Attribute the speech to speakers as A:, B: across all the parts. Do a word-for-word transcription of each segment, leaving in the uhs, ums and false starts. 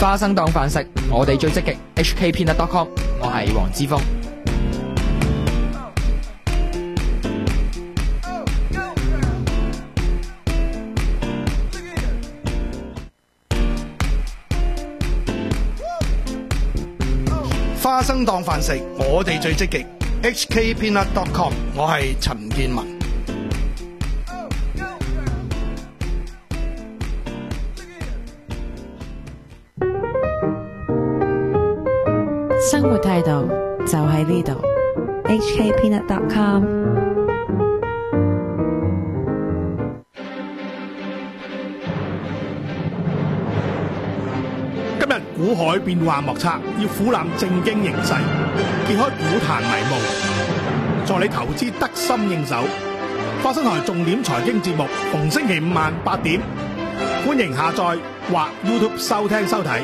A: 花生當飯食，我哋最積極。H K Peanut dot com， 我係黃之鋒。
B: 花生當飯食，我哋最積極。H K Peanut dot com， 我係陳建文。
C: 生活態度就喺呢度。H K Peanut dot com。
B: 今日股海變幻莫測，要俯瞰正經形勢，揭開股壇迷霧，助你投資得心應手。花生台重點財經節目，逢星期五晚八點，歡迎下載或 YouTube 收聽收睇。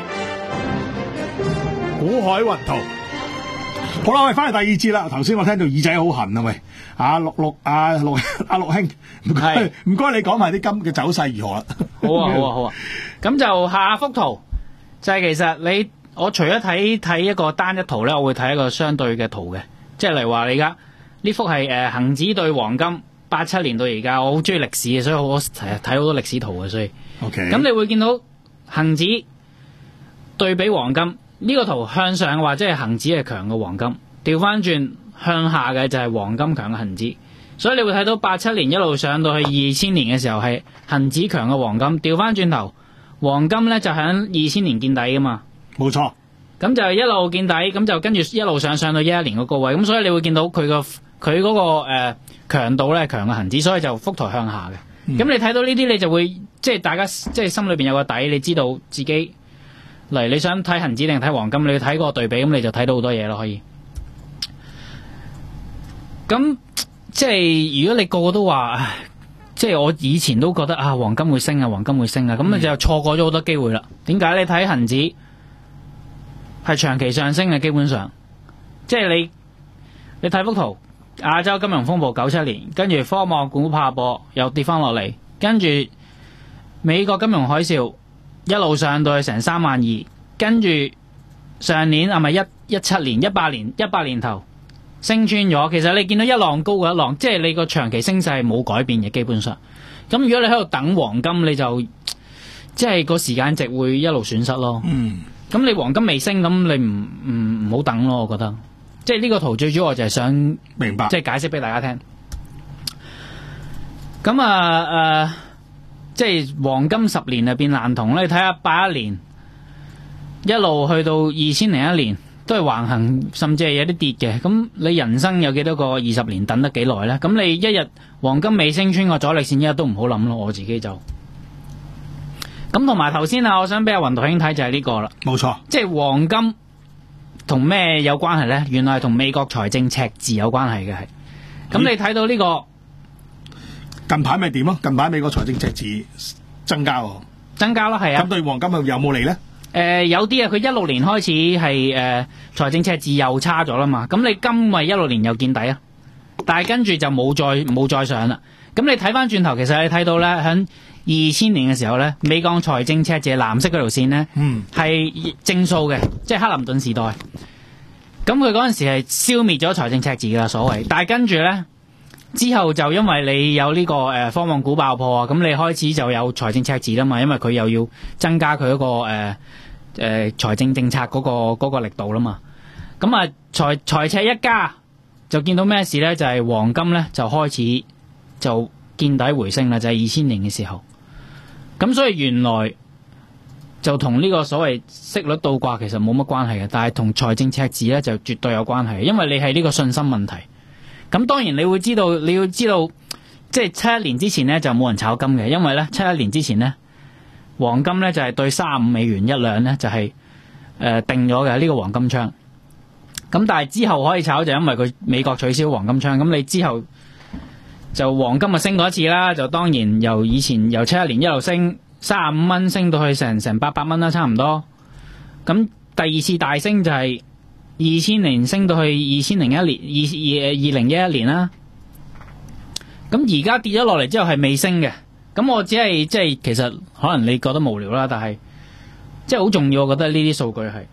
B: 股海雲圖，好啦，我哋翻嚟第二節啦。頭先我聽到耳仔好痕啊，喂，阿陸陸阿陸阿陸兄，唔該唔該，你講埋啲金嘅走勢如何啦？
D: 好啊好啊好啊，咁就下幅圖就係、是、其實你我除咗睇睇一個單一圖咧，我會睇一個相對嘅圖嘅，即係例如話你而家呢幅係誒恒指對黃金八七年到而家，我好中意歷史嘅，所以我成日睇好多歷史圖嘅，所以
B: OK，
D: 咁你會見到恒指對比黃金。呢、這個圖向上嘅話，即係恒指係強嘅黃金；調翻轉向下嘅就係黃金強嘅恒指。所以你會睇到八七年一路上到去二千年嘅時候係恒指強嘅黃金，調翻轉頭黃金咧就喺二千年見底噶嘛。
B: 冇錯。咁
D: 就一路見底，咁就跟住一路上上到一一年個高位。咁所以你會見到佢個佢嗰個誒強度咧強嘅恒指，所以就幅圖向下嘅。咁、嗯、你睇到呢啲，你就會即係大家即係心裏邊有個底，你知道自己。嚟你想睇恒指定睇黃金，你要睇個對比，咁你就睇到好多嘢咯，可以。咁即係如果你個個都話，即係我以前都覺得啊，黃金會升啊，黃金會升啊，咁你就錯過咗好多機會啦。點解？你睇恒指係長期上升嘅，基本上，即係你你睇幅圖，亞洲金融風暴九七年，跟住科網股爆破又跌翻落嚟，跟住美國金融海嘯。一路上到去成三萬二，跟住上年係咪一一七年、一八年、一八年頭升穿咗？其實你見到一浪高過一浪，即係你個長期升勢係冇改變嘅，基本上。咁如果你喺度等黃金，你就即係個時間值會一路損失咯。嗯。咁你黃金未升，咁你唔唔唔好等咯，我覺得。即係呢個圖最主要我就係想明白，即係解釋俾大家聽。咁啊誒。呃即係黃金十年就變爛銅咧，你睇下八一年一路去到二千零一年都係橫行，甚至係有啲跌嘅。咁你人生有幾多個二十年等得幾耐咧？咁你一日黃金未升穿個阻力線，一日都唔好諗咯。我自己就咁同埋頭先啊，我想俾阿雲圖兄睇就係呢個啦。冇錯，即係黃金同咩有關係咧？原來係同美國財政赤字有關係嘅係。咁你睇到呢個？
B: 近排咪點咯？近排美國財政赤字增加喎，
D: 增加咯，係啊。
B: 咁對黃金有冇嚟咧？
D: 誒有啲啊，佢一六年開始係誒財政赤字又差咗啦嘛。咁你今咪一六年又見底啊，但係跟住就冇再冇再上啦。咁你睇翻轉頭，其實你睇到咧，喺二千年嘅時候咧，美國財政赤字藍色嗰條線咧，嗯，係正數嘅，即係克林頓時代。咁佢嗰陣時係消滅咗財政赤字㗎所謂，但係跟住咧。之後就因為你有呢、這個誒、呃、科網股爆破啊，咁你開始就有財政赤字啦嘛，因為佢又要增加佢嗰、那個誒誒財政政策嗰、那個嗰、那個力度啦嘛。咁啊財財赤一加就見到咩事咧？就係、是、黃金咧就開始就見底回升啦，就係二千年嘅時候。咁所以原來就同呢個所謂息率倒掛其實冇乜關係嘅，但係同財政赤字咧就絕對有關係，因為你係呢個信心問題。咁當然你會知道，你要知道，即係七一年之前呢，就冇人炒金嘅，因為咧七一年之前呢，黃金咧就係、是、對三十五美元一兩咧就係、是、誒、呃、定咗嘅呢個黃金槍。咁但係之後可以炒就因為佢美國取消黃金槍，咁你之後就黃金啊升過一次啦，就當然由以前由七一年一路升三十五蚊升到去成成八百蚊啦，差唔多。咁第二次大升就係、是。二千年升到去二千零一年，二二二零一一年啦。咁而家跌咗落嚟之後係未升嘅。咁我只係即係其實可能你覺得無聊啦，但係即係好重要。我覺得呢啲數據係，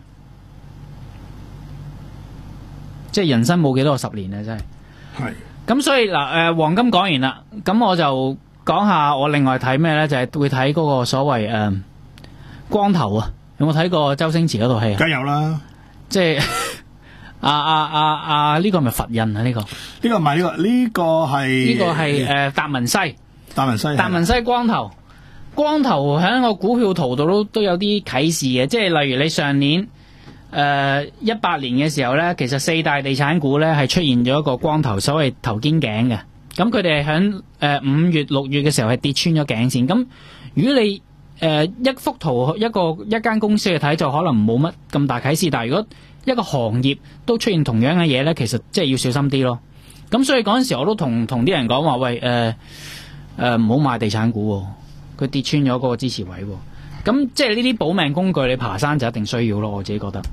D: 即係人生冇幾多個十年啊，真係。
B: 係。
D: 咁所以嗱，誒、呃、黃金講完啦，咁我就講下我另外睇咩咧，就係、是、會睇嗰個所謂誒、呃、光頭啊。有冇睇過周星馳嗰套戲啊？
B: 梗有啦，
D: 即係啊啊啊啊！呢個係咪佛印啊？呢個
B: 呢個唔係呢個，呢個係
D: 呢個係誒達文西。
B: 達文西，
D: 達文西光頭，光頭喺個股票圖度都都有啲啟示嘅，即係例如你上年誒一八年嘅時候咧，其實四大地產股咧係出現咗一個光頭，所謂頭肩頸嘅。咁佢哋係喺誒五月六月嘅時候係跌穿咗頸線。咁如果你誒、呃、一幅圖一個一間公司去睇，就可能冇乜咁大啟示。但係如果一個行業都出現同樣嘅嘢咧，其實即係要小心啲咯。咁所以嗰陣時我都同同啲人講話，喂誒。呃誒唔好買地產股喎，佢跌穿咗嗰個支持位喎。咁即係呢啲保命工具，你爬山就一定需要咯。我自己覺得。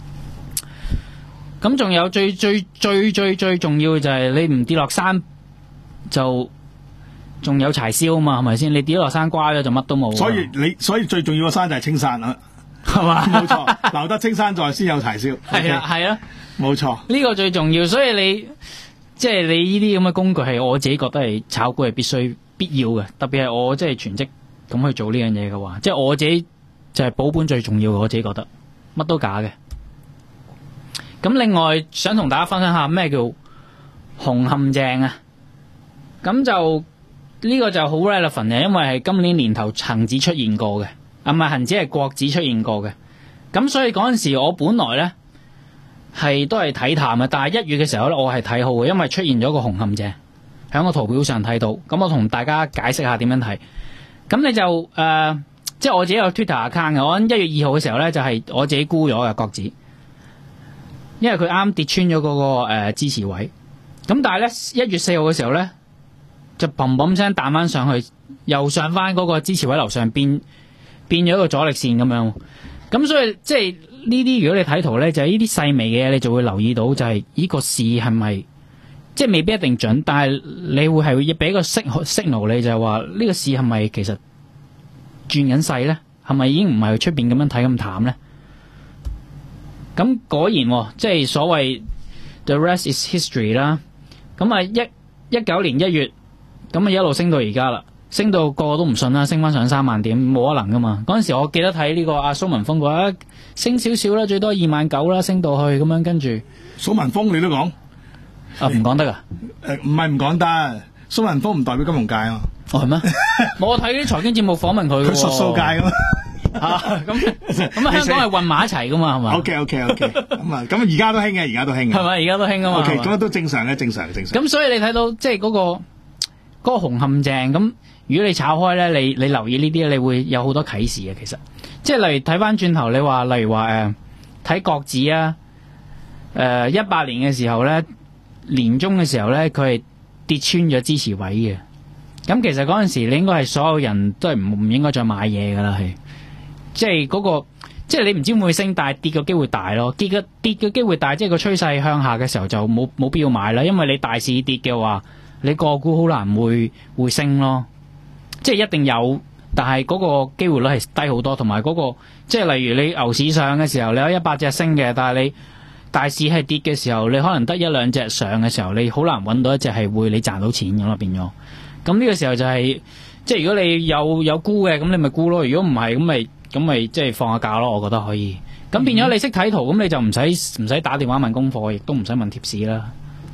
D: 咁仲有最最最最最重要嘅就係你唔跌落山，就仲有柴燒啊嘛，係咪先？你跌落山瓜咗就乜都冇。
B: 所以你所以最重要嘅山就係青山啦，
D: 係嘛？
B: 冇錯，留得青山在先有柴燒。
D: 係啊，係啊，
B: 冇錯。
D: 呢個最重要，所以你即係你呢啲咁嘅工具係我自己覺得係炒股係必須。必要嘅，特別係我即係全職咁去做呢樣嘢嘅話，即係我自己就係保本最重要嘅。我自己覺得乜都假嘅。咁另外想同大家分享下咩叫紅陷阱啊？咁就呢、這個就好 relevant 嘅，因為係今年年頭恒指出現過嘅，啊唔係恒指係國指出現過嘅。咁所以嗰陣時我本來咧係都係睇淡嘅，但係一月嘅時候咧我係睇好嘅，因為出現咗個紅陷阱。喺個圖表上睇到，咁我同大家解釋下點樣睇。咁你就誒、呃，即係我自己有 Twitter account 嘅。我喺一月二號嘅時候咧，就係、是、我自己沽咗嘅國指，因為佢啱跌穿咗嗰、那個誒、呃、支持位。咁但係咧一月四號嘅時候咧，就砰砰聲彈翻上去，又上翻嗰個支持位樓上，變變咗一個阻力線咁樣。咁所以即係呢啲，如果你睇圖咧，就係呢啲細微嘅嘢，你就會留意到就係呢個市係咪？即係未必一定準，但係你會係會俾個 signal 你，就係話呢個市係咪其實轉緊勢咧？係咪已經唔係出邊咁樣睇咁淡咧？咁果然，即係所謂 the rest is history 啦。咁啊一一九年一月，咁啊一路升到而家啦，升到個個都唔信啦，升翻上三萬點，冇可能噶嘛。嗰陣時我記得睇呢個阿蘇文峰嘅話，升少少啦，最多二萬九啦，升到去咁樣，跟住
B: 蘇文峰你都講。
D: 啊，唔講得噶？
B: 誒，唔係唔講得，蘇文峰唔代表金融界啊。
D: 哦，係咩？我睇啲財經節目訪問佢，
B: 佢術數界噶嘛。
D: 啊，咁咁啊，香港係混埋一齊噶嘛，係嘛
B: ？OK OK OK，咁啊，咁而家都興嘅，而家都興嘅。
D: 係咪？而家都興啊嘛。
B: OK，咁都正常嘅，正常正常。
D: 咁所以你睇到即係嗰個嗰、嗰個紅陷阱，咁如果你炒開咧，你你留意呢啲，你會有好多啟示嘅。其實，即係例如睇翻轉頭，你話例如話誒睇國指啊，誒一八年嘅時候咧。年中嘅時候咧，佢係跌穿咗支持位嘅。咁其實嗰陣時，你應該係所有人都係唔唔應該再買嘢噶啦，係即係嗰個，即係你唔知會唔會升，但係跌嘅機會大咯。跌嘅跌嘅機會大，即係個趨勢向下嘅時候就冇冇必要買啦。因為你大市跌嘅話，你個股好難會會升咯。即係一定有，但係嗰個機會率係低好多，同埋嗰個即係例如你牛市上嘅時候，你有一百隻升嘅，但係你大市係跌嘅時候，你可能得一兩隻上嘅時候，你好難揾到一隻係會你賺到錢咁咯，變咗。咁呢個時候就係、是、即係如果你有有沽嘅，咁你咪沽咯；如果唔係，咁咪咁咪即係放下假咯。我覺得可以。咁變咗你識睇圖，咁你就唔使唔使打電話問功課，亦都唔使問貼士啦。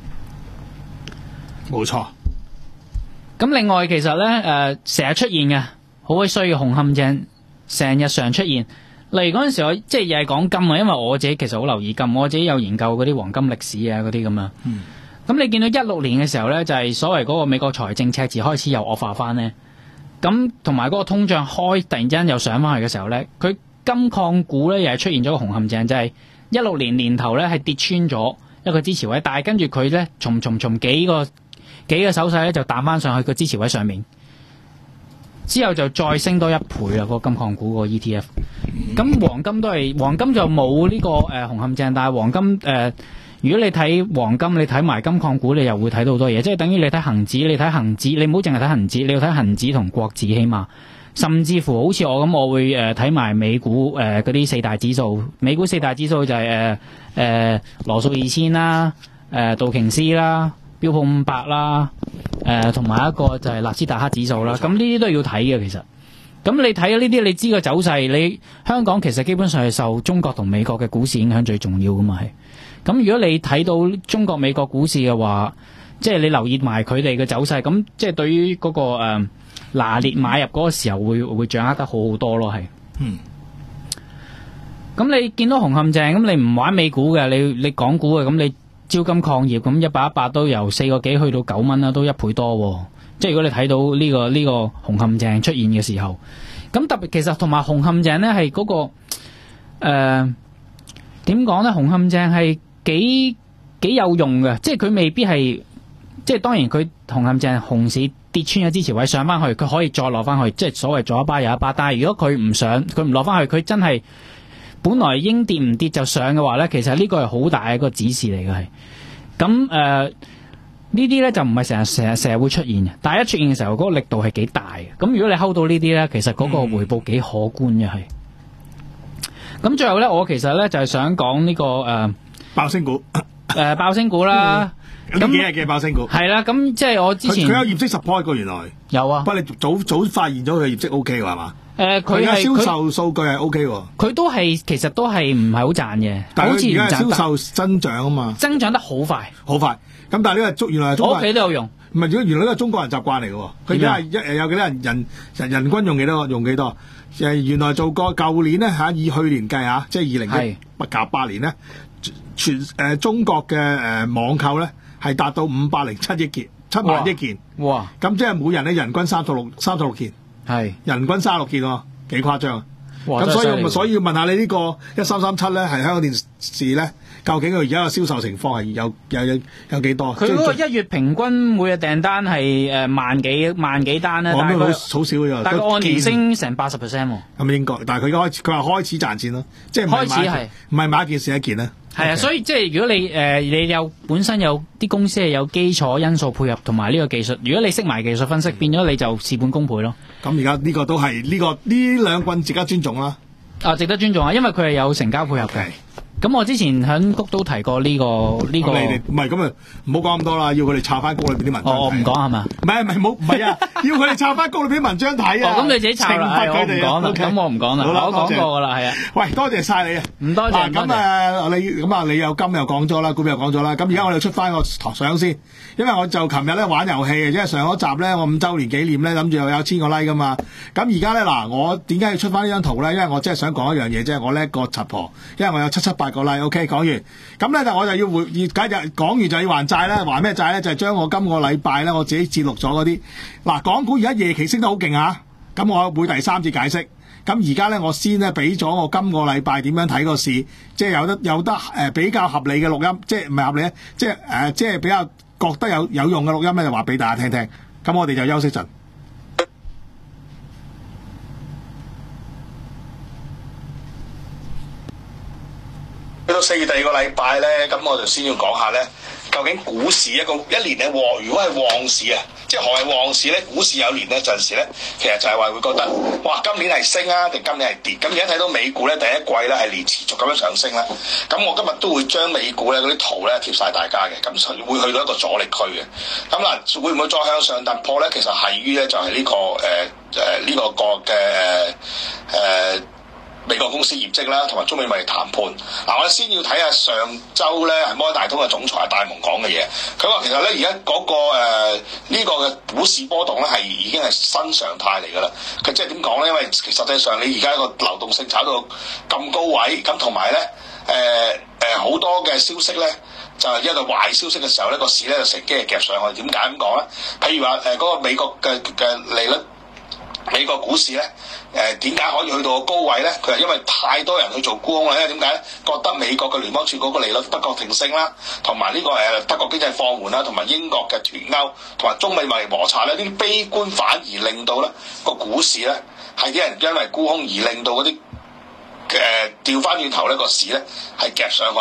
B: 冇錯。
D: 咁另外其實咧誒，成、呃、日出現嘅好鬼衰嘅紅陷阱，成日常出現。例如嗰陣時我即係又係講金啊，因為我自己其實好留意金，我自己有研究嗰啲黃金歷史啊嗰啲咁啊。嗯。咁你見到一六年嘅時候咧，就係、是、所謂嗰個美國財政赤字開始又惡化翻咧。咁同埋嗰個通脹開突然之間又上翻去嘅時候咧，佢金礦股咧又係出現咗個紅陷阱，就係一六年年頭咧係跌穿咗一個支持位，但係跟住佢咧從從從幾個幾個手勢咧就彈翻上去個支持位上面。之後就再升多一倍啦，嗰個金礦股個 E T F。咁黃金都係黃金就冇呢、這個誒、呃、紅陷阱，但係黃金誒、呃，如果你睇黃金，你睇埋金礦股，你又會睇到好多嘢，即係等於你睇恒指，你睇恒指，你唔好淨係睇恒指，你要睇恒指同國指起碼。 甚至乎好似我咁，我會誒睇埋美股誒嗰啲四大指數。美股四大指數就係誒誒羅素二千啦、誒、呃、道瓊斯啦、標普五百啦、誒同埋一個就係納斯達克指數啦。咁呢啲都要睇嘅其實。咁你睇呢啲，你知個走勢，你香港其實基本上係受中國同美國嘅股市影響最重要噶嘛係。咁如果你睇到中國美國股市嘅話，即係你留意埋佢哋嘅走勢，咁即係對於嗰、嗰個誒、呃、拿捏買入嗰個時候會會掌握得好好多咯係。
B: 嗯。
D: 咁你見到紅磡正，咁你唔玩美股嘅，你你港股嘅，咁你招金礦業咁一百一百都由四個幾去到九蚊啦，都一倍多喎。即係如果你睇到呢、呢個呢、呢個紅磡正出現嘅時候，咁特別其實同埋紅磡正咧係嗰個誒點講咧？紅磡正係幾幾有用嘅，即係佢未必係，即係當然佢紅磡正紅市跌穿咗支持位上翻去，佢可以再落翻去，即係所謂左一巴右一巴。但係如果佢唔上，佢唔落翻去，佢真係本來應跌唔跌就上嘅話咧，其實呢個係好大嘅一個指示嚟嘅係。咁誒。呢啲咧就唔係成日成日成日會出現嘅，但係一出現嘅時候，嗰、嗰個力度係幾大嘅。咁如果你 hold 到呢啲咧，其實嗰個回報幾可觀嘅係。咁、嗯、最後咧，我其實咧就係、係、想講呢、呢個誒、呃、
B: 爆星股，誒、
D: 呃、爆星股啦。
B: 咁幾日嘅爆星股
D: 係啦，咁即係我之前
B: 佢有業績 support 過原來
D: 有啊。
B: 不過你早早發現咗佢業績 O K 喎係嘛？
D: 誒佢係
B: 銷售數據係 O K 喎。
D: 佢都係其實都係唔係好賺嘅，
B: 但
D: 好似
B: 係而家銷售增長啊嘛，
D: 增長得好快，
B: 好快。咁但係呢個中原來係中國人，
D: 我屋企都有用。
B: 唔係，如果原來呢個中國人習慣嚟嘅喎。佢而家係一誒有幾多人人人人均用幾多用幾多？誒原來做過舊年咧嚇，以去年計嚇，即係二零一八八年咧，全誒、呃、中國嘅誒、呃、網購咧係達到五百零七億件，七萬億件。哇！咁即係每人咧人均三十六三十六件，係人均三十六件喎，幾誇張啊！咁所以所以要問下你呢個一三三七咧，係香港電視咧，究竟佢而家嘅銷售情況係有有有有幾多？
D: 佢嗰個一月平均每日訂單係誒萬幾萬幾單咧，但係佢
B: 好少嘅，
D: 但係按年升成八十 percent 喎。
B: 咁應該，但係佢而家開始，佢話開始賺錢咯，即係
D: 開始係
B: 唔係買一件事一件咧？
D: 係啊，所以即係如果你誒、呃、你有本身有啲公司係有基礎因素配合同埋呢個技術，如果你識埋技術分析，變咗你就事半功倍咯。
B: 咁而家呢個都係呢、呢個呢兩棍值得尊重啦。
D: 啊，值得尊重啊，因為佢係有成交配合嘅。咁我之前喺谷都提過呢、呢個呢、呢個，
B: 唔係咁啊，唔好講咁多啦，要佢哋抄翻谷裏邊啲文章。
D: 我唔講係嘛？
B: 唔係唔係冇唔係啊，要佢哋抄翻谷裏邊啲文章睇啊。
D: 哦，咁你自己抄啦，我唔講啦。咁、okay. 我唔講啦，我講過噶啦，係啊。喂，
B: 多謝晒你啊！
D: 唔多謝。
B: 咁啊，你咁啊，你又金又講咗啦，股票又講咗啦。咁而家我哋出翻個相先，因為我就琴日咧玩遊戲，因為上嗰集咧我五週年紀念咧，諗住又有千個 like 噶嘛。咁而家咧嗱，我點解要出翻呢張圖咧？因為我真係想講一樣嘢，即係我叻個柒婆，因為我有七七八個 like。OK， 講完。咁咧就我就要回，假日講完就要還債啦。還咩債咧？就係、是、將我今個禮拜咧我自己節錄咗嗰啲。嗱，港股而家夜期升得好勁啊！咁我會第三次解釋。咁而家咧我先咧俾咗我今個禮拜點樣睇個市，即係有得有得誒、呃、比較合理嘅錄音，即係唔係合理咧？即係誒、呃、即係比較覺得有有用嘅錄音咧，就話俾大家聽聽。咁我哋就休息陣。
E: 去到四月第二個禮拜咧，咁我就先要講下咧，究竟股市一個一年嘅旺，如果係旺市啊，即係何謂旺市咧？股市有年咧陣時咧，其實就係話會覺得，哇，今年係升啊，定今年係跌？咁而家睇到美股咧第一季咧係連持續咁樣上升啦。咁我今日都會將美股咧嗰啲圖咧貼晒大家嘅，咁會去到一個阻力區嘅。咁嗱，會唔會再向上突破咧？其實係於咧就係呢、這個誒誒呢個個嘅誒誒。美國公司業績啦，同埋中美貿易談判。嗱，我哋先要睇下上週咧係摩根大通嘅總裁戴蒙講嘅嘢。佢話其實咧而家嗰個誒呢、呃這個嘅股市波動咧係已經係新常態嚟㗎啦。佢即係點講咧？因為其實際上你而家個流動性炒到咁高位，咁同埋咧誒誒好多嘅消息咧就係、是、一個壞消息嘅時候咧，個市咧就乘機係夾上去。點解咁講咧？譬如話誒嗰個美國嘅嘅利率。美國股市咧，誒點解可以去到個高位咧？佢係因為太多人去做沽空啦。因為點解咧？覺得美國嘅聯邦儲嗰個利率不確定性啦，同埋呢個誒德國經濟放緩啦，同埋英國嘅脫歐，同埋中美貿易摩擦咧，呢啲悲觀反而令到咧個股市咧係啲人因為沽空而令到嗰啲誒調翻轉頭咧個市咧係夾上去。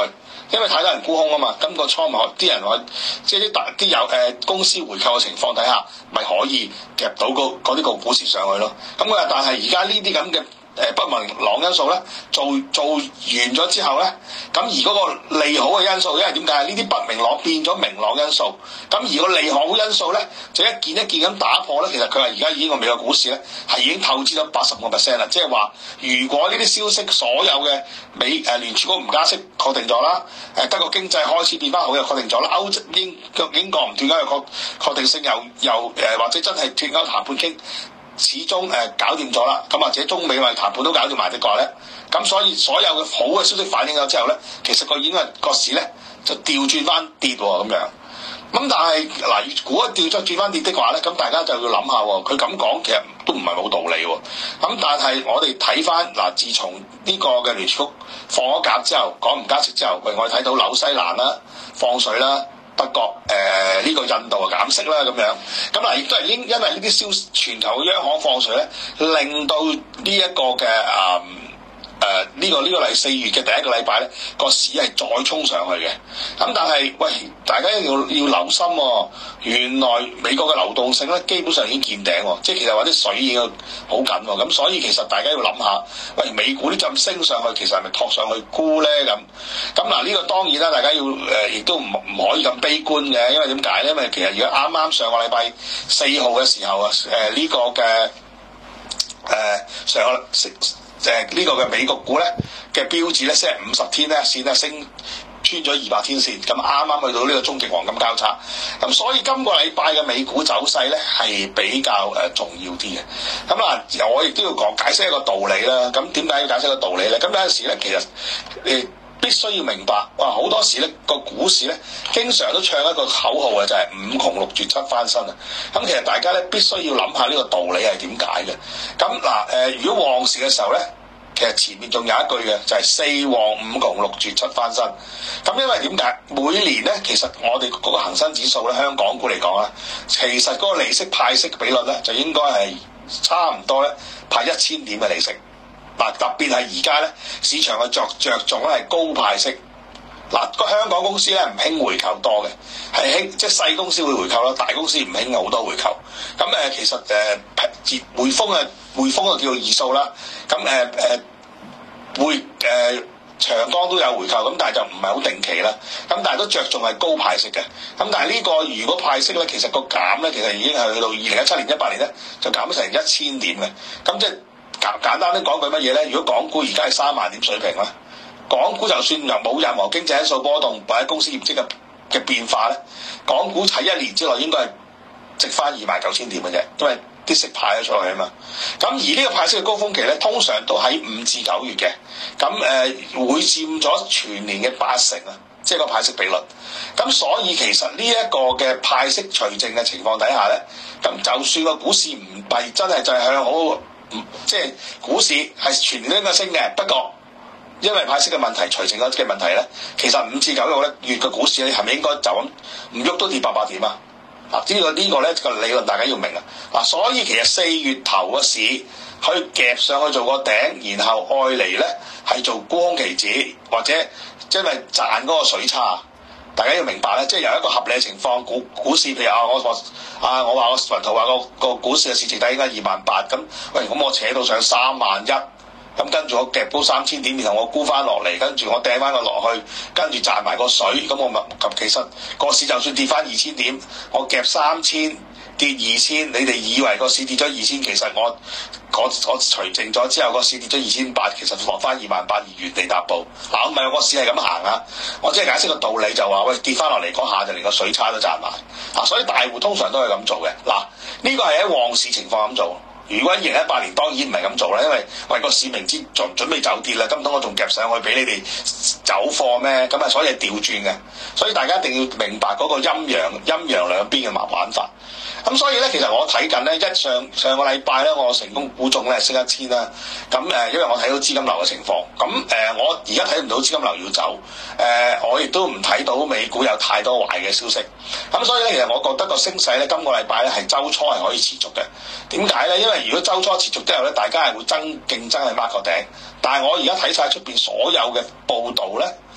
E: 因為太多人沽空啊嘛，咁、個倉咪啲人話，即係啲大啲有誒、呃、公司回購嘅情況底下，咪可以夾到嗰嗰啲個股市上去咯。咁佢話，但係而家呢啲咁嘅誒不明朗因素咧，做做完咗之後咧，咁而嗰個利好嘅因素，因為點解呢啲不明朗變咗明朗因素，咁而個利好因素咧，就一件一件咁打破咧。其實佢話而家已經個美國股市咧係已經透支咗八十個 percent 啦，即係話如果呢啲消息所有嘅美誒聯儲局唔加息確定咗啦，誒德國經濟開始變翻好又確定咗啦，歐洲英英國唔斷交又確確定性又又誒、呃、或者真係脫歐談判傾。始終誒、呃、搞掂咗啦，咁或者中美貿易談判都搞掂埋的話咧，咁所以所有嘅好嘅消息反映咗之後咧，其實個已經係個市咧就調轉翻跌喎咁樣。咁但係嗱，如果調咗轉翻跌的話咧，咁大家就要諗下喎，佢咁講其實都唔係冇道理喎。咁但係我哋睇翻嗱，自從呢個嘅聯儲局放咗鴿之後，講唔加息之後，喂，我哋睇到紐西蘭啦放水啦。德國誒呢、呃這個印度啊減息啦咁樣，咁嗱亦都係因因為呢啲消全球嘅央行放水咧，令到呢一個嘅誒誒呢個呢、這個嚟四月嘅第一個禮拜咧，個市係再衝上去嘅。咁但係喂，大家要要留心喎、哦，原來美國嘅流動性咧基本上已經見頂喎，即係其實話啲水已經好緊喎。咁所以其實大家要諗下，喂，美股呢陣升上去，其實係咪托上去沽咧咁？咁嗱呢個當然啦，大家要誒亦、呃、都唔唔可以咁悲觀嘅，因為點解咧？因為其實而家啱啱上個禮拜四號嘅時候啊，誒、呃、呢、這個嘅誒、呃、上個誒呢個嘅美國股咧嘅標誌咧，即係五十天咧線咧升穿咗二百天線，咁啱啱去到呢個終極黃金交叉，咁所以今個禮拜嘅美股走勢咧係比較誒、呃、重要啲嘅。咁嗱，我亦都要講解釋一個道理啦。咁點解要解釋個道理咧？咁有陣時咧，其實誒。呃必須要明白，哇！好多時咧個股市咧，經常都唱一個口號嘅，就係、是、五窮六絕七翻身啊！咁其實大家咧必須要諗下呢個道理係點解嘅。咁嗱誒，如果旺市嘅時候咧，其實前面仲有一句嘅，就係、是、四旺五窮六絕七翻身。咁因為點解？每年咧，其實我哋嗰個恆生指數咧，香港股嚟講啊，其實嗰個利息派息比率咧，就應該係差唔多咧派一千點嘅利息。嗱，特別係而家咧，市場嘅着着重咧係高派息。嗱，個香港公司咧唔興回購多嘅，係興即係細公司會回購啦，大公司唔興好多回購。咁誒、呃，其實誒，匯、呃、匯豐啊，匯豐啊叫做二數啦。咁誒誒，會、呃、誒、呃、長江都有回購，咁但係就唔係好定期啦。咁但係都着重係高派息嘅。咁但係呢、這個如果派息咧，其實個減咧，其實已經係去到二零一七年、一八年咧，就減咗成一千點嘅。咁即係。簡簡單啲講句乜嘢咧？如果港股而家係三萬點水平啦，港股就算又冇任何經濟因素波動或者公司業績嘅嘅變化咧，港股喺一年之內應該係值翻二萬九千點嘅啫，因為啲息派咗出去啊嘛。咁而呢個派息嘅高峰期咧，通常都喺五至九月嘅，咁誒、呃、會佔咗全年嘅八成啊，即係個派息比率。咁所以其實呢一個嘅派息除淨嘅情況底下咧，咁就算個股市唔係真係就係向好。即係股市係全年都應該升嘅，不過因為派息嘅問題、除淨嗰嘅問題咧，其實五至九個咧月嘅股市咧係咪應該就咁唔喐都跌八百點啊？嗱、這個，呢個呢個咧個理論大家要明啊！嗱，所以其實四月頭嘅市可以夾上去做個頂，然後愛嚟咧係做沽空期指，或者因為賺嗰個水差。大家要明白咧，即係有一個合理嘅情況，股股市譬如啊，我話啊，我話我雲圖話個個股市嘅市值底應該二萬八，咁喂，咁我扯到上三萬一，咁跟住我夾高三千點，然後我沽翻落嚟，跟住我掟翻個落去，跟住賺埋個水，咁我咪咁其實個市就算跌翻二千點，我夾三千跌二千，你哋以為個市跌咗二千，其實我我我除淨咗之後，個市跌咗二千八，其實落翻二萬八而原地踏步。嗱，我唔係話個市係咁行啊，我只係解釋個道理就話喂，跌翻落嚟嗰下就連個水差都賺埋。嗱，所以大戶通常都係咁做嘅。嗱，呢個係喺旺市情況咁做。如果二零一八年當然唔係咁做啦，因為喂個市明知準準備走跌啦，咁等我仲夾上去俾你哋走貨咩？咁啊，所以係調轉嘅。所以大家一定要明白嗰個陰陽陰陽兩邊嘅麻玩法。咁所以咧，其實我睇緊咧，一上上個禮拜咧，我成功估中咧升一千啦。咁誒，因為我睇到資金流嘅情況。咁誒、呃，我而家睇唔到資金流要走。誒、呃，我亦都唔睇到美股有太多壞嘅消息。咁所以咧，其實我覺得個升勢咧，今個禮拜咧係週初係可以持續嘅。點解咧？因為如果週初持續之後咧，大家係會爭競爭去 mark 個頂。但係我而家睇晒出邊所有嘅報導咧，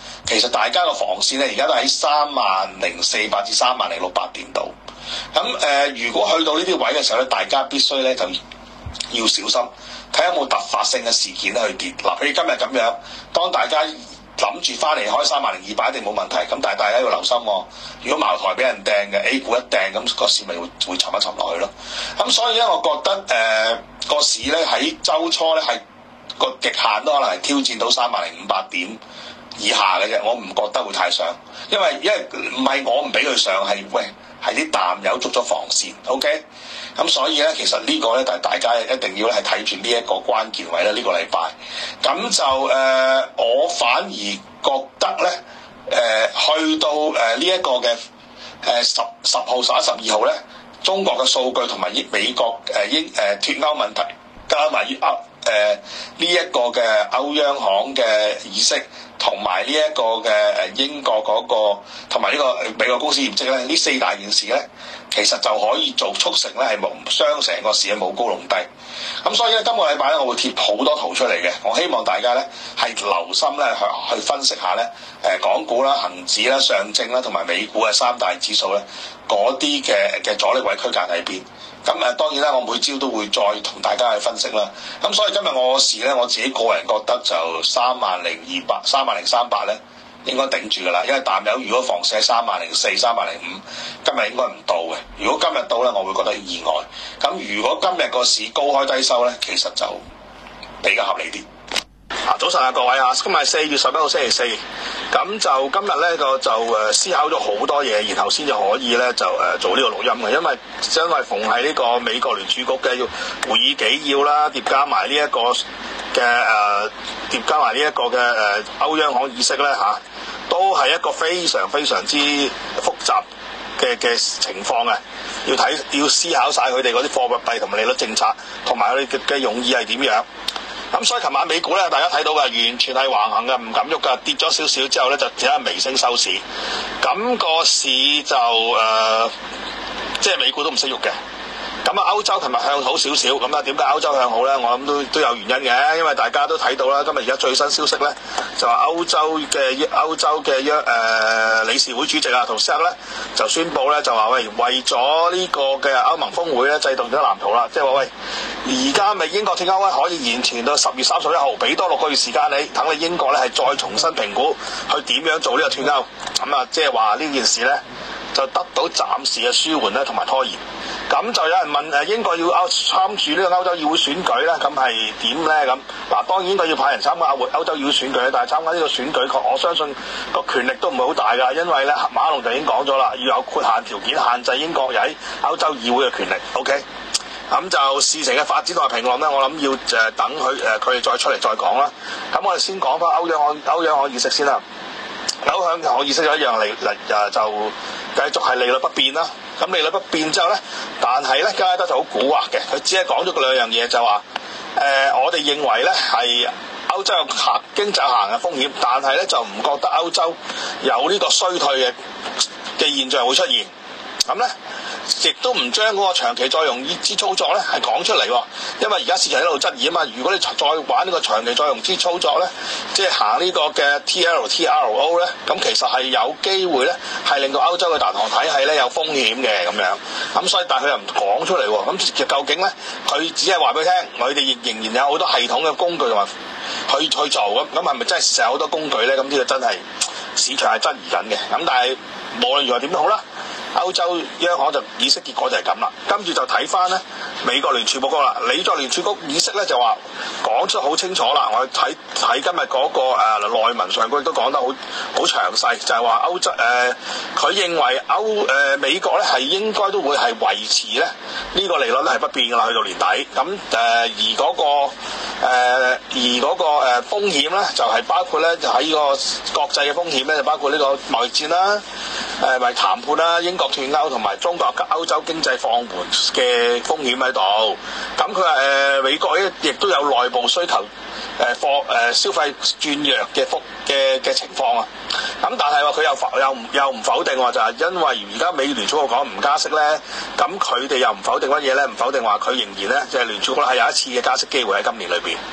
E: 其實大家個防線咧而家都喺三萬零四百至三萬零六百點度。咁誒、呃，如果去到呢啲位嘅時候咧，大家必須咧就要小心，睇下有冇突發性嘅事件咧去跌。嗱，譬如今日咁樣，當大家諗住翻嚟開三萬零二百一定冇問題，咁但係大家要留心喎、哦。如果茅台俾人掟嘅 A 股一掟，咁個市咪會會沉一沉落去咯。咁所以咧，我覺得誒個、呃、市咧喺週初咧係個極限都可能係挑戰到三萬零五百點以下嘅啫。我唔覺得會太上，因為因為唔係我唔俾佢上，係喂係啲淡友捉咗防線 ，OK。咁所以咧，其實呢個咧就係大家一定要咧係睇住呢一個關鍵位咧，呢、這個禮拜。咁就誒、呃，我反而覺得咧，誒、呃、去到誒呢一個嘅誒十十號、十一、十二號咧，中國嘅數據同埋美國誒英誒脫歐問題，加埋歐誒呢一個嘅歐央行嘅議息，同埋呢一個嘅誒英國嗰、那個同埋呢個美國公司業績咧，呢四大件事咧。其實就可以做促成咧，係冇雙成個市嘅冇高隆低。咁所以咧，今個禮拜咧，我會貼好多圖出嚟嘅。我希望大家咧係留心咧去去分析下咧，誒港股啦、恒指啦、上證啦同埋美股嘅三大指數咧，嗰啲嘅嘅阻力位區間喺邊。咁誒當然啦，我每朝都會再同大家去分析啦。咁所以今日我市咧，我自己個人覺得就三萬零二百、三萬零三百咧。應該頂住㗎啦，因為淡友如果防線喺三萬零四、三萬零五，今日應該唔到嘅。如果今日到咧，我會覺得意外。咁如果今日個市高開低收咧，其實就比較合理啲。啊，早晨啊各位啊，今日四月十一號星期四，咁就今日咧個就誒思考咗好多嘢，然後先至可以咧就誒做呢個錄音嘅，因為因為逢係呢個美國聯儲局嘅要會議紀要啦，疊加埋呢一個嘅誒疊加埋呢一個嘅誒歐央行議息咧嚇，都係一個非常非常之複雜嘅嘅情況嘅，要睇要思考晒佢哋嗰啲貨幣同埋利率政策，同埋佢哋嘅嘅用意係點樣。咁所以琴晚美股咧，大家睇到嘅完全係橫行嘅，唔敢喐㗎，跌咗少少之後咧就只係微升收市。咁個市就誒、呃，即係美股都唔識喐嘅。咁啊，歐洲琴日向好少少，咁啊點解歐洲向好咧？我諗都都有原因嘅，因為大家都睇到啦，今日而家最新消息咧，就話歐洲嘅歐洲嘅約誒理事會主席啊，圖斯克咧就宣布咧就話喂，為咗呢個嘅歐盟峰會咧制定咗藍圖啦，即係話喂，而家咪英國脫歐咧可以延遲到十月三十一號，俾多六個月時間你，等你英國咧係再重新評估去點樣做呢個脫歐，咁啊即係話呢件事咧就得到暫時嘅舒緩咧同埋拖延。咁就有人問誒英國要歐參住呢個歐洲議會選舉咧，咁係點咧？咁嗱，當然英國要派人參加歐歐洲議會選舉，但係參加呢個選舉，我相信個權力都唔係好大㗎，因為咧馬龍就已經講咗啦，要有豁限條件限制英國喺歐洲議會嘅權力。OK，咁就事情嘅發展同埋評論咧，我諗要誒等佢誒佢哋再出嚟再講啦。咁我哋先講翻歐央行歐央行議息先啦。歐央行議息咗一樣利率誒就繼續係利率不變啦。咁利率不變之後咧，但係咧加拉德就好蠱惑嘅，佢只係講咗個兩樣嘢，就話誒、呃、我哋認為咧係歐洲有行經濟行嘅風險，但係咧就唔覺得歐洲有呢個衰退嘅嘅現象會出現。咁咧亦都唔將嗰個長期再融資操作咧係講出嚟喎，因為而家市場喺度質疑啊嘛。如果你再玩呢個長期再融資操作咧，即係行呢個嘅 T L T R O 咧，咁其實係有機會咧係令到歐洲嘅銀行體系咧有風險嘅咁樣。咁所以但係佢又唔講出嚟喎。咁究竟咧佢只係話俾你聽，我哋仍然有好多系統嘅工具同埋去去做咁，咁係咪真係實有好多工具咧？咁呢個真係市場係質疑緊嘅。咁但係無論如何點都好啦。歐洲央行就議息結果就係咁啦，跟住就睇翻咧美國聯儲局啦，美國聯儲局議息咧就話講出好清楚啦，我睇睇今日嗰、那個誒、呃、內文上佢都講得好好詳細，就係、是、話歐洲誒佢、呃、認為歐誒、呃、美國咧係應該都會係維持咧呢、這個利率咧係不變噶啦，去到年底咁誒、呃、而嗰、那個誒、呃、而嗰個誒風險咧就係、是、包括咧就喺呢個國際嘅風險咧就包括呢個貿易戰啦，誒咪談判啦，英國脫歐同埋中國歐洲經濟放緩嘅風險喺度，咁佢話誒美國咧亦都有內部需求誒貨誒消費轉弱嘅幅嘅嘅情況啊，咁但係話佢又否又唔又唔否定話就係因為而家美聯儲局講唔加息咧，咁佢哋又唔否定乜嘢咧？唔否定話佢仍然咧即係聯儲局係有一次嘅加息機會喺今年裏邊，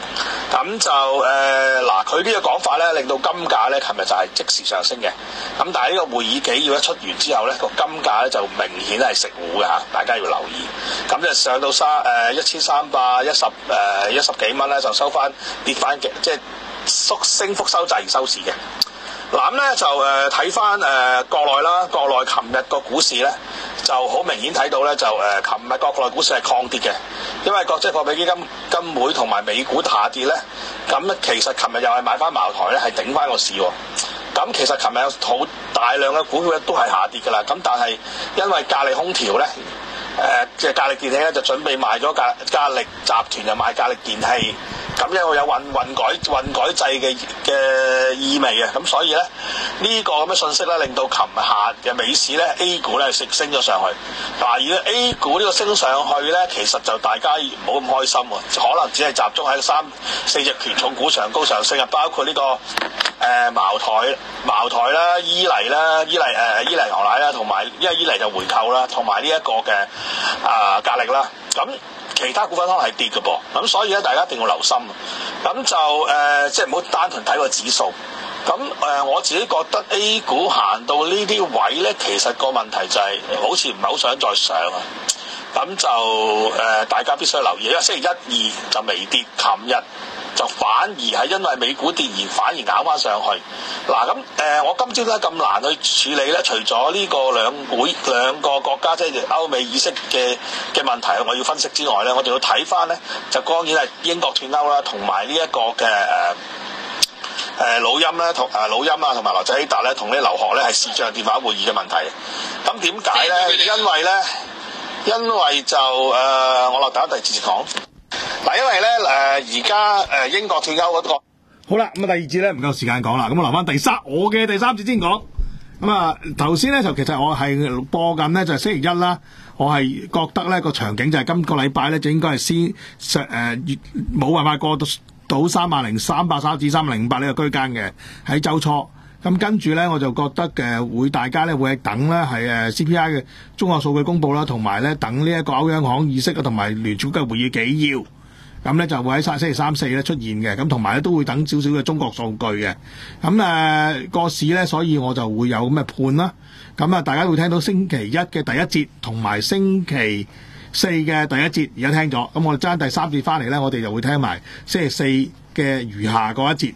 E: 咁就誒嗱，佢、呃、呢個講法咧，令到金價咧，琴日就係即時上升嘅。咁但係呢個會議紀要一出完之後咧，個金價咧就明顯係食糊嘅嚇，大家要留意。咁就上到三誒一千三百一十誒一十幾蚊咧，就收翻跌翻嘅，即係縮升幅收窄而收市嘅。嗱咁咧就誒睇翻誒國內啦，國內琴日個股市咧就好明顯睇到咧就誒琴日國內股市係抗跌嘅，因為國際貨幣基金金會同埋美股下跌咧，咁咧其實琴日又係買翻茅台咧係頂翻個市喎。咁其實琴日有好大量嘅股票咧都係下跌㗎啦，咁但係因為格力空調咧。誒即係格力電器咧，就準備賣咗格格力集團，就賣格力電器，咁因為有混混改混改制嘅嘅意味啊，咁所以咧呢、呢個咁嘅信息咧，令到琴日下嘅美市咧 A 股咧升升咗上去。嗱，如果 A 股呢個升上去咧，其實就大家唔好咁開心喎，可能只係集中喺三四隻權重股上高上升啊，包括呢、呢個誒、呃、茅台、茅台啦、伊麗啦、伊麗誒、呃、伊麗牛奶啦，同埋因為伊麗就回購啦，同埋呢一個嘅。啊，格力啦，咁其他股份可能係跌嘅噃，咁所以咧大家一定要留心。咁就誒、呃，即係唔好單純睇個指數。咁誒、呃，我自己覺得 A 股行到呢啲位咧，其實個問題就係、是、好似唔係好想再上啊。咁就誒、呃，大家必須留意，因為星期一、二就微跌，琴日就反而係因為美股跌而反而咬翻上去。嗱咁誒，我今朝咧咁難去處理咧，除咗呢個兩會兩個國家即係歐美議息嘅嘅問題，我要分析之外咧，我哋要睇翻咧，就當然係英國脫歐啦，同埋呢一個嘅誒誒老陰咧，同誒老陰啊，同埋羅仔希達咧，同呢劉鶴咧係視像電話會議嘅問題。咁點解咧？因為咧，因為就誒、呃，我落第一第二節講。嗱，因為咧誒，而家誒英國脫歐嗰、那個。
B: 好啦，咁啊第二節咧唔夠時間講啦，咁我留翻第三我嘅第三節先講。咁啊頭先咧就其實我係播緊咧就係星期一啦，我係覺得咧個場景就係今個禮拜咧就應該係先誒冇辦法過到到三萬零三百三至三萬零五百呢個區間嘅喺週初。咁跟住咧我就覺得嘅會大家咧會係等咧係誒 C P I 嘅中國數據公佈啦，同埋咧等呢一個歐央行議息啊，同埋聯儲局嘅會議紀要。咁咧就會喺星期三四咧出現嘅，咁同埋咧都會等少少嘅中國數據嘅，咁誒個市咧，所以我就會有咁嘅判啦。咁啊，大家會聽到星期一嘅第一節同埋星期四嘅第一節，而家聽咗，咁我哋爭第三節翻嚟咧，我哋就會聽埋星期四嘅餘下嗰一節。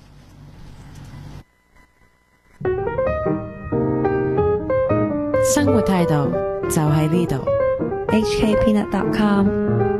C: 生活態度就喺呢度 ，H K Peanut dot com。